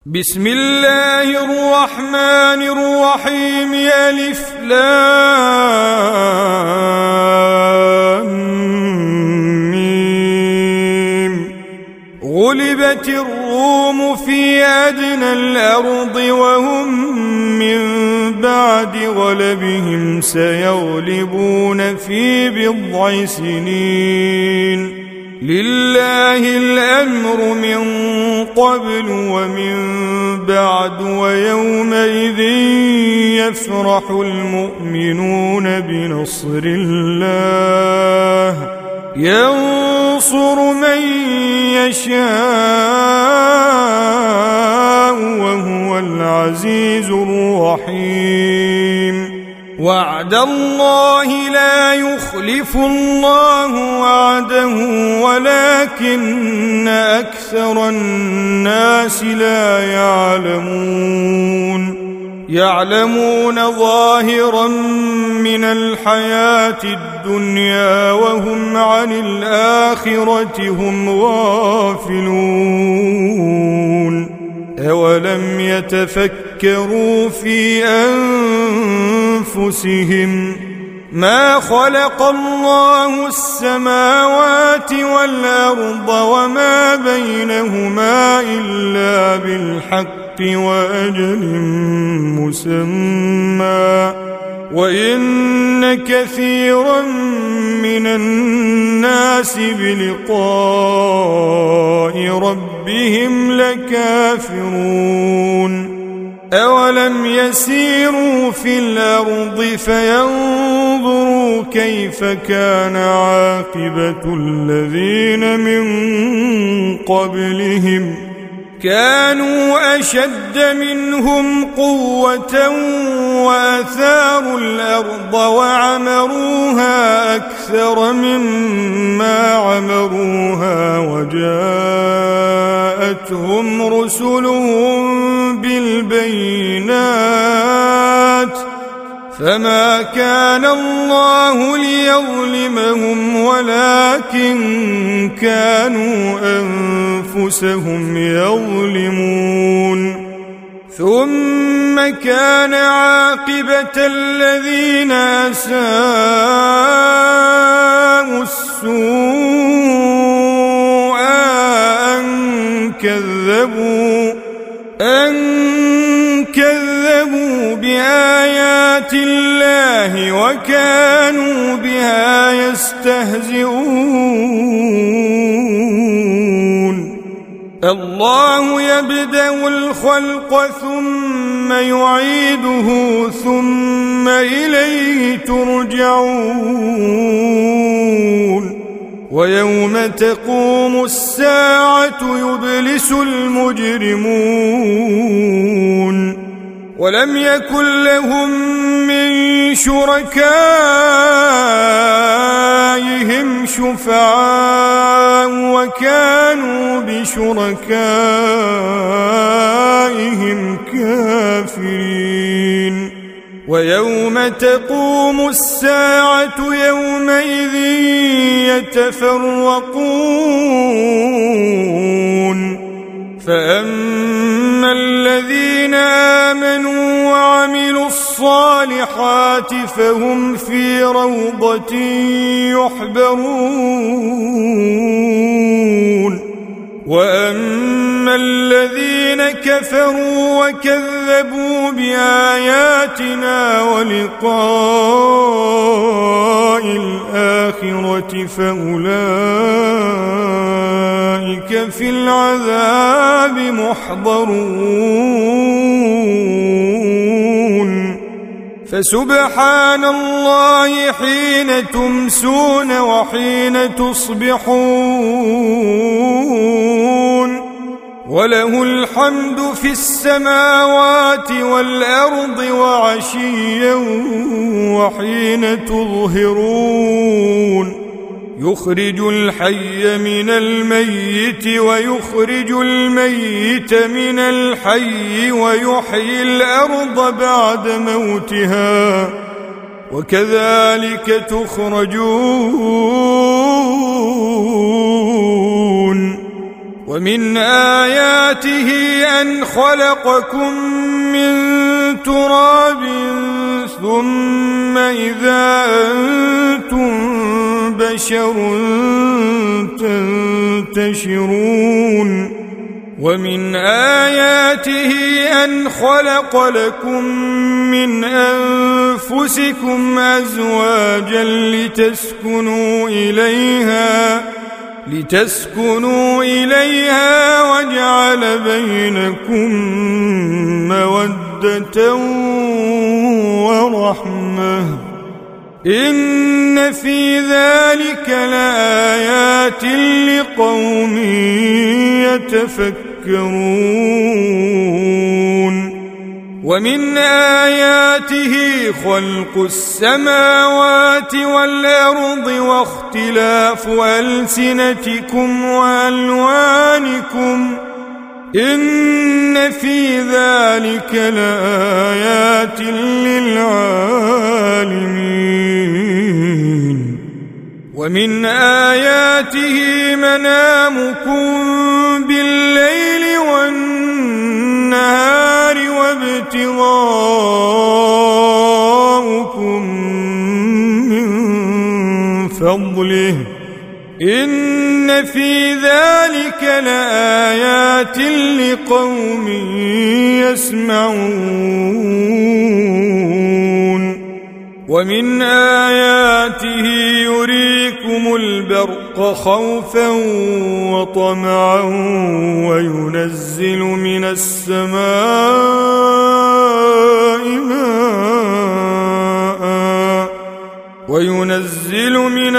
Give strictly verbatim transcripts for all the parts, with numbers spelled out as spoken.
بسم الله الرحمن الرحيم. ألف لام ميم. غلبت الروم في أدنى الأرض وهم من بعد غلبهم سيغلبون في بضع سنين. لله الأمر من قبل ومن بعد ويومئذ يفرح المؤمنون بنصر الله ينصر من يشاء وهو العزيز الرحيم. وعد الله لا يخلف الله وعده ولكن أكثر الناس لا يعلمون. يعلمون ظاهرا من الحياة الدنيا وهم عن الآخرة هم غافلون. أولم يتفكروا في أنفسهم ما خلق الله السماوات والأرض وما بينهما إلا بالحق وأجل مسمى وإن كثيرا من الناس بلقاء ربهم لكافرون. أولم يسيروا في الأرض فينظروا كيف كان عاقبة الذين من قبلهم كانوا أشد منهم قوة وأثاروا الأرض وعمروها أكثر مما عمروها وجاءتهم رسلهم بالبينات فما كان الله ليظلمهم ولكن كانوا أنفسهم يظلمون. ثم كان عاقبة الذين أساءوا السوء أن كذبوا أن كذبوا بآيات الله وكانوا بها يستهزئون. الله يبدأ الخلق ثم يعيده ثم إليه ترجعون. ويوم تقوم الساعة يبلس المجرمون ولم يكن لهم من شركائهم شفعاء وكانوا بشركائهم كافرين. ويوم تقوم الساعة يومئذ يتفرقون. فأما الذين آمنوا وعملوا الصالحات فهم في روضة يحبرون. وأما الذين كفروا وكذبوا بآياتنا ولقاء الآخرة فأولئك في العذاب محضرون. فسبحان الله حين تمسون وحين تصبحون وله الحمد في السماوات والأرض وعشيا وحين تظهرون. يخرج الحي من الميت ويخرج الميت من الحي ويحيي الأرض بعد موتها وكذلك تخرجون. ومن آياته أن خلقكم من تراب ثم إذا أنتم بشر تنتشرون ومن آياته أن خلق لكم من أنفسكم أزواجا لتسكنوا إليها لتسكنوا إليها وجعل بينكم مودة ورحمة إن في ذلك لآيات لقوم يتفكرون ومن آياته خلق السماوات والأرض واختلاف ألسنتكم وألوانكم إن في ذلك لآيات للعالمين ومن آياته منامكم بالليل والنهار وابتغاؤكم من فضله إن في ذلك لآيات لقوم يسمعون ومن آياته يريكم البرق خوفا وطمعا وينزل من السماء ماء وينزل من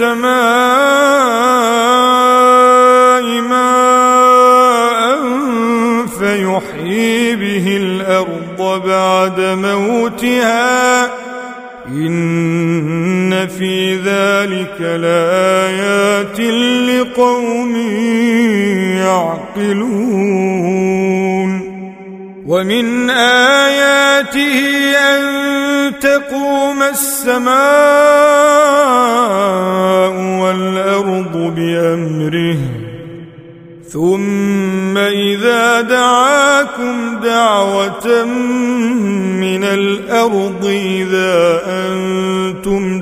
السماء ماء فيحيي به الأرض بعد موتها إن في ذلك لآيات لقوم يعقلون ومن آياته أن تقوم السماء والأرض بأمره ثم إذا دعاكم دعوة من الأرض إذا أنتم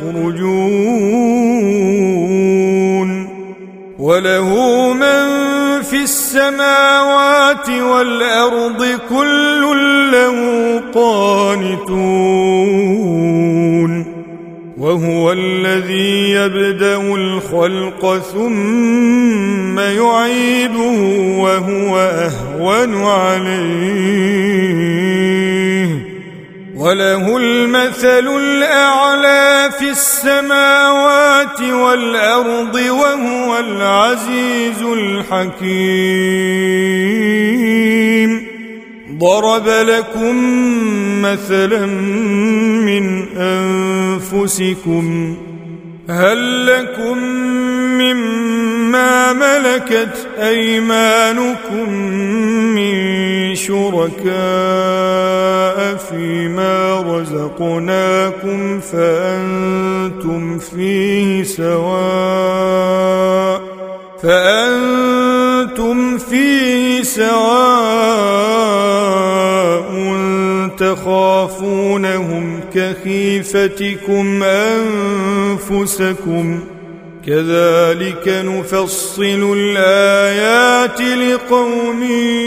تخرجون وله من في السماوات والأرض كل له قانتون وهو الذي يبدأ الخلق ثم يعيده وهو أهون عليه وله المثل الأعلى في السماوات والأرض وهو العزيز الحكيم ضرب لكم مثلا من أنفسكم هل لكم مما ملكت أيمانكم من شركاء فيما رزقناكم فأنتم فيه سواء فأنتم فيه سواء تخافونهم كخيفتكم أنفسكم كذلك نفصل الآيات لقوم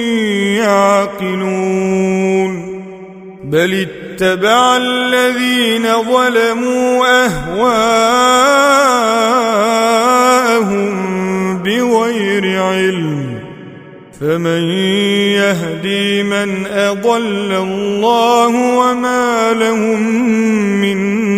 يعقلون بل اتبع الذين ظلموا أهواءهم بغير علم فمن يهدي من أضل الله وما لهم من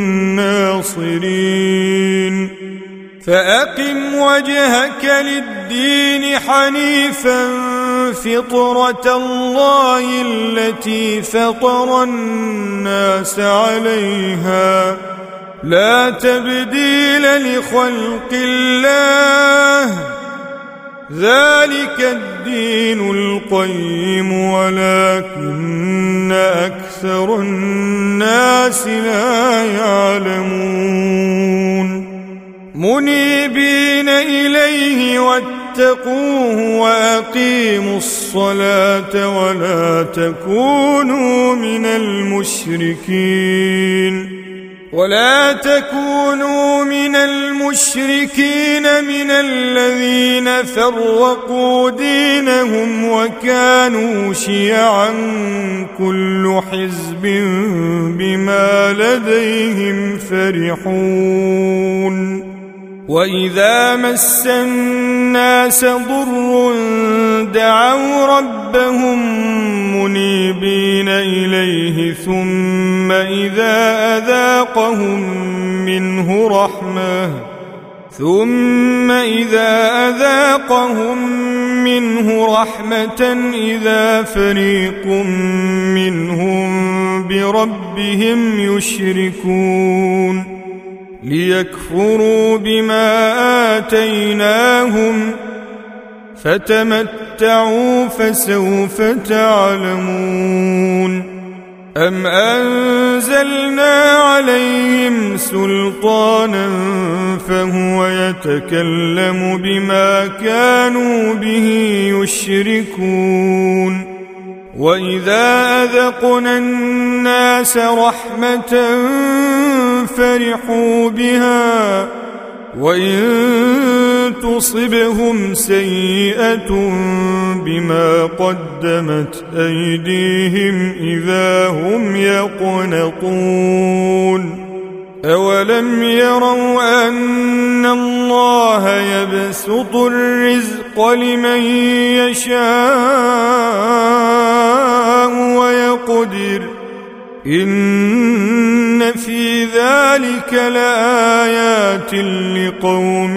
ناصرين فأقم وجهك للدين حنيفا فطرة الله التي فطر الناس عليها لا تبديل لخلق الله ذلك الدين القيم ولكن أكثر الناس لا يعلمون منيبين إليه واتقوا واتقوه وأقيموا الصلاة ولا تكونوا من المشركين ولا تكونوا من المشركين من الذين فرقوا دينهم وكانوا شيعا كل حزب بما لديهم فرحون وإذا مس الناس ضر دعوا ربهم منيبين إليه ثم إذا أذاقهم منه رحمة ثم إذا أذاقهم منه رحمة إذا فريق منهم بربهم يشركون ليكفروا بما آتيناهم فتمتعوا فسوف تعلمون أم أنزلنا عليهم سلطانا فهو يتكلم بما كانوا به يشركون وإذا أذقنا الناس رحمة فرحوا بها وإن تصبهم سيئة بما قدمت أيديهم إذا هم يقنطون أولم يروا أن الله يبسط الرزق لمن يشاء ويقدر إن في ذلك لآيات لقوم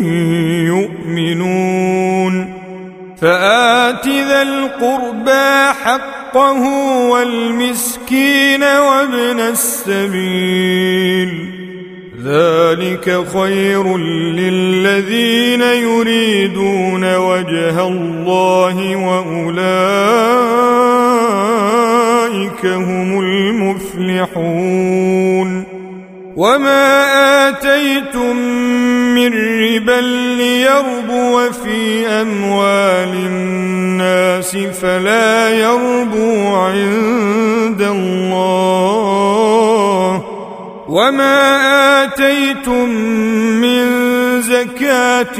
يؤمنون فآت ذا القربى حقه والمسكين وابن السبيل ذلك خير للذين يريدون وجه الله وأولئك هم المفلحون وما آتيتم من ربا ليربو في أموال الناس فلا يربو عند الله وما آتيتم من زكاة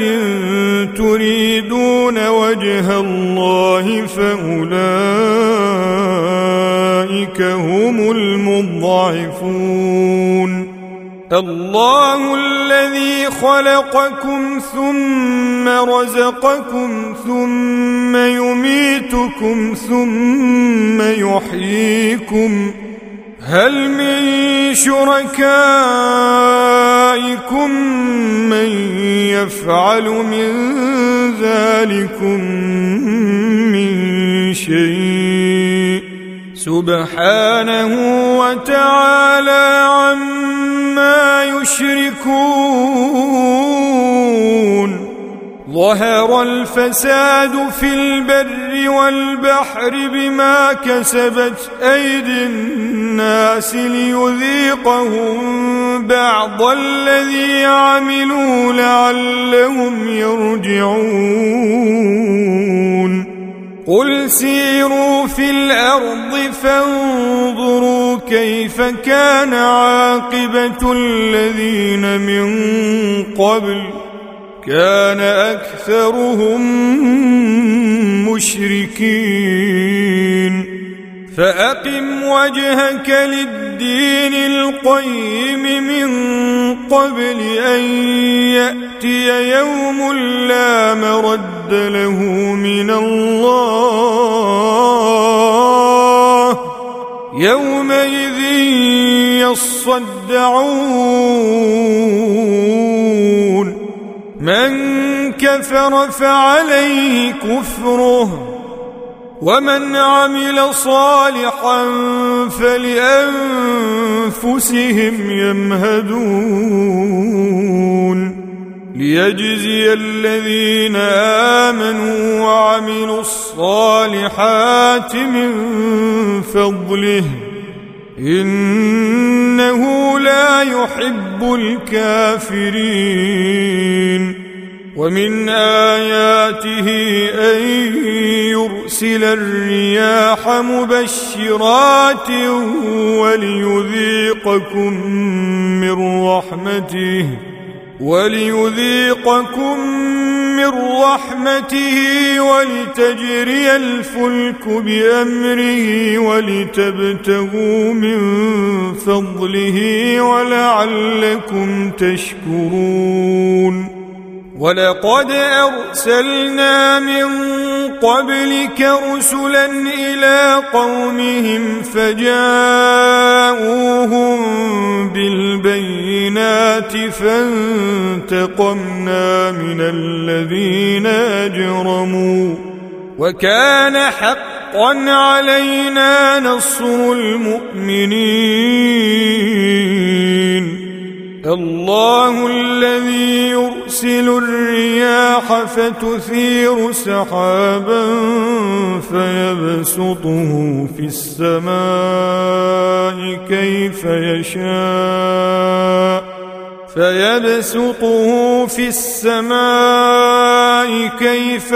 تريدون وجه الله فأولئك هم المضاعفون الله الذي خلقكم ثم رزقكم ثم يميتكم ثم يحييكم هل من شركائكم من يفعل من ذلكم من شيء سبحانه وتعالى عما يشركون ظهر الفساد في البر والبحر بما كسبت أيدي الناس ليذيقهم بعض الذي عملوا لعلهم يرجعون قل سيروا في الأرض فانظروا كيف كان عاقبة الذين من قبل كان أكثرهم مشركين فأقم وجهك للدين القيم من قبل أن يأتي يوم لا مرد له من الله يومئذ يصدعون من كفر فعليه كفره ومن عمل صالحا فلأنفسهم يمهدون ليجزي الذين آمنوا وعملوا الصالحات من فضله إنه لا يحب الكافرين ومن آياته أن يرسل الرياح مبشرات وليذيقكم من رحمته وليذيقكم من رحمته ولتجري الفلك بأمره ولتبتغوا من فضله ولعلكم تشكرون ولقد أرسلنا من قبلك رسلا إلى قومهم فجاءوهم بالبينات فانتقمنا من الذين أجرموا وكان حقا علينا نصر المؤمنين الله الذي يرسل الرياح فتثير سحابا فيبسطه في السماء كيف يشاء فيبسطه في السماء كيف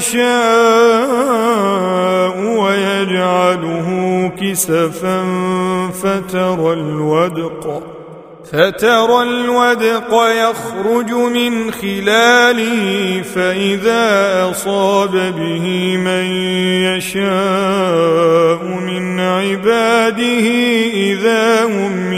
يشاء ويجعله كسفا فترى الودق فترى الودق يخرج من خلاله فإذا أصاب به من يشاء من عباده إذا هم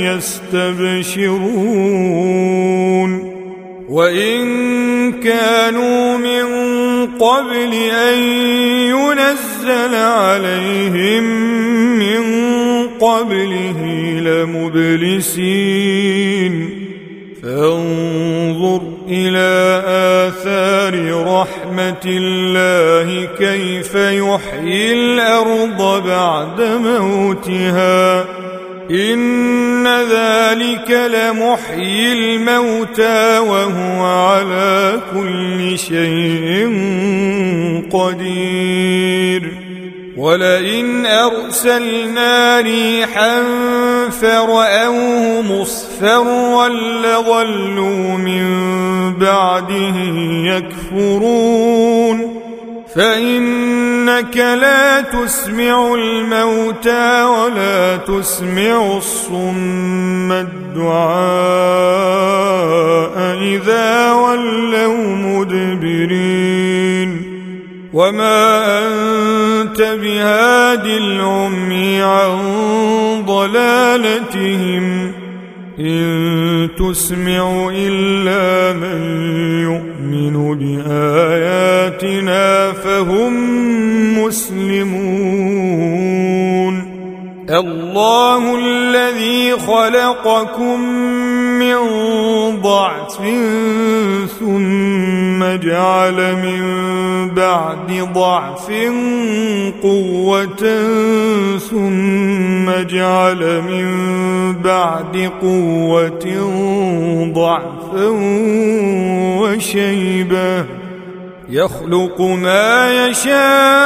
يستبشرون وإن كانوا من قبل أن ينزل عليهم من قبله لمبلسين فانظر إلى آثار رحمة الله كيف يحيي الأرض بعد موتها إن ذلك لمحيي الموتى وهو على كل شيء قدير ولئن أرسلنا ريحا فرأوه مصفرا لظلوا من بعده يكفرون فإنك لا تسمع الموتى ولا تسمع الصم الدعاء إذا ولوا مدبرين وما أنت بهاد العمي عن ضلالتهم إن تسمع إلا من يؤمن بآياتنا فهم مسلمون الله الذي خلقكم من ضعف ثم جعل من بعد ضعف قوة ثم جعل من بعد قوة ضعفا وشيبة يخلق ما يشاء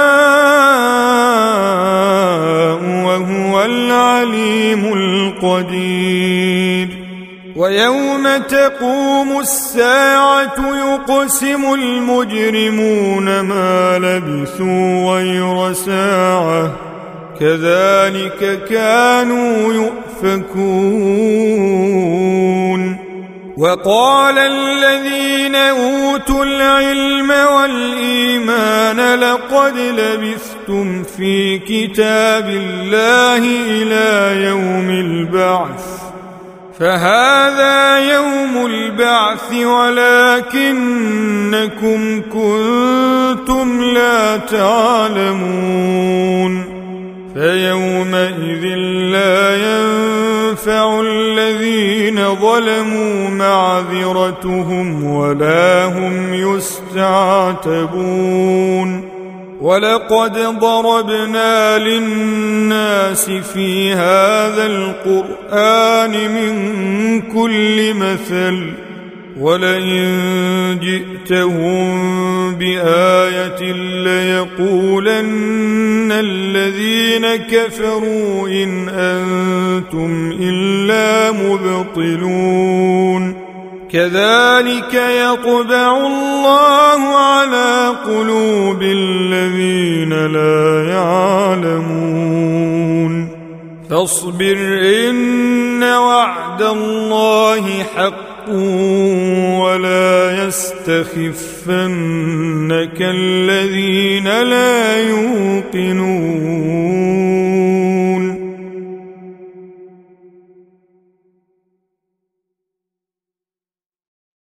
وهو العليم القدير ويوم تقوم الساعة يقسم المجرمون ما لبثوا غير ساعة كذلك كانوا يؤفكون وقال الذين أوتوا العلم والإيمان لقد لبثتم في كتاب الله إلى يوم البعث فهذا يوم البعث ولكنكم كنتم لا تعلمون فيومئذ لا ينفع الذين ظلموا معذرتهم ولا هم يستعتبون ولقد ضربنا للناس في هذا القرآن من كل مثل ولئن جئتهم بآية ليقولن الذين كفروا إن أنتم إلا مبطلون كذلك يطبع الله على قلوب الذين لا يعلمون فاصبر إن وعد الله حق ولا يستخفنك الذين لا يوقنون